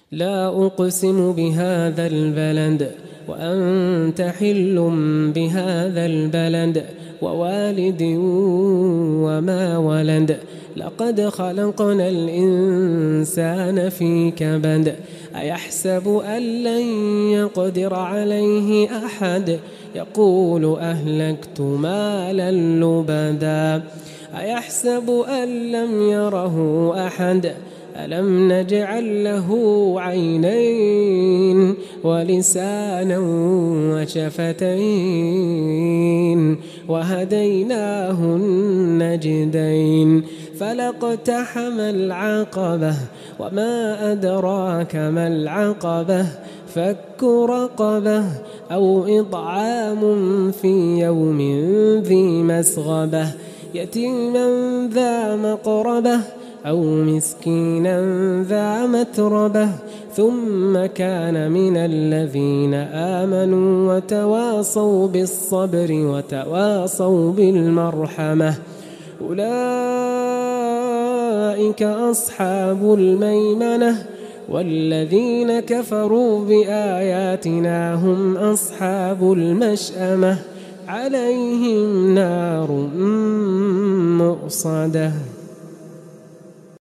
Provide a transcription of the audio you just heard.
لا أقسم بهذا البلد وأنت حل بهذا البلد ووالد وما ولد لقد خلقنا الإنسان في كبد أيحسب أن لن يقدر عليه أحد يقول أهلكت مالا لبدا أيحسب أن لم يره أحد ألم نجعل له عينين ولسانا وشفتين وهديناه النجدين فلاقتحم العقبة وما أدراك ما العقبة فك رقبة أو إطعام في يوم ذي مسغبة يتيما ذا مقربة أو مسكينا ذا متربة ثم كان من الذين آمنوا وتواصوا بالصبر وتواصوا بالمرحمة أولئك أصحاب الميمنة والذين كفروا بآياتنا هم أصحاب المشأمة عليهم نار مؤصدة.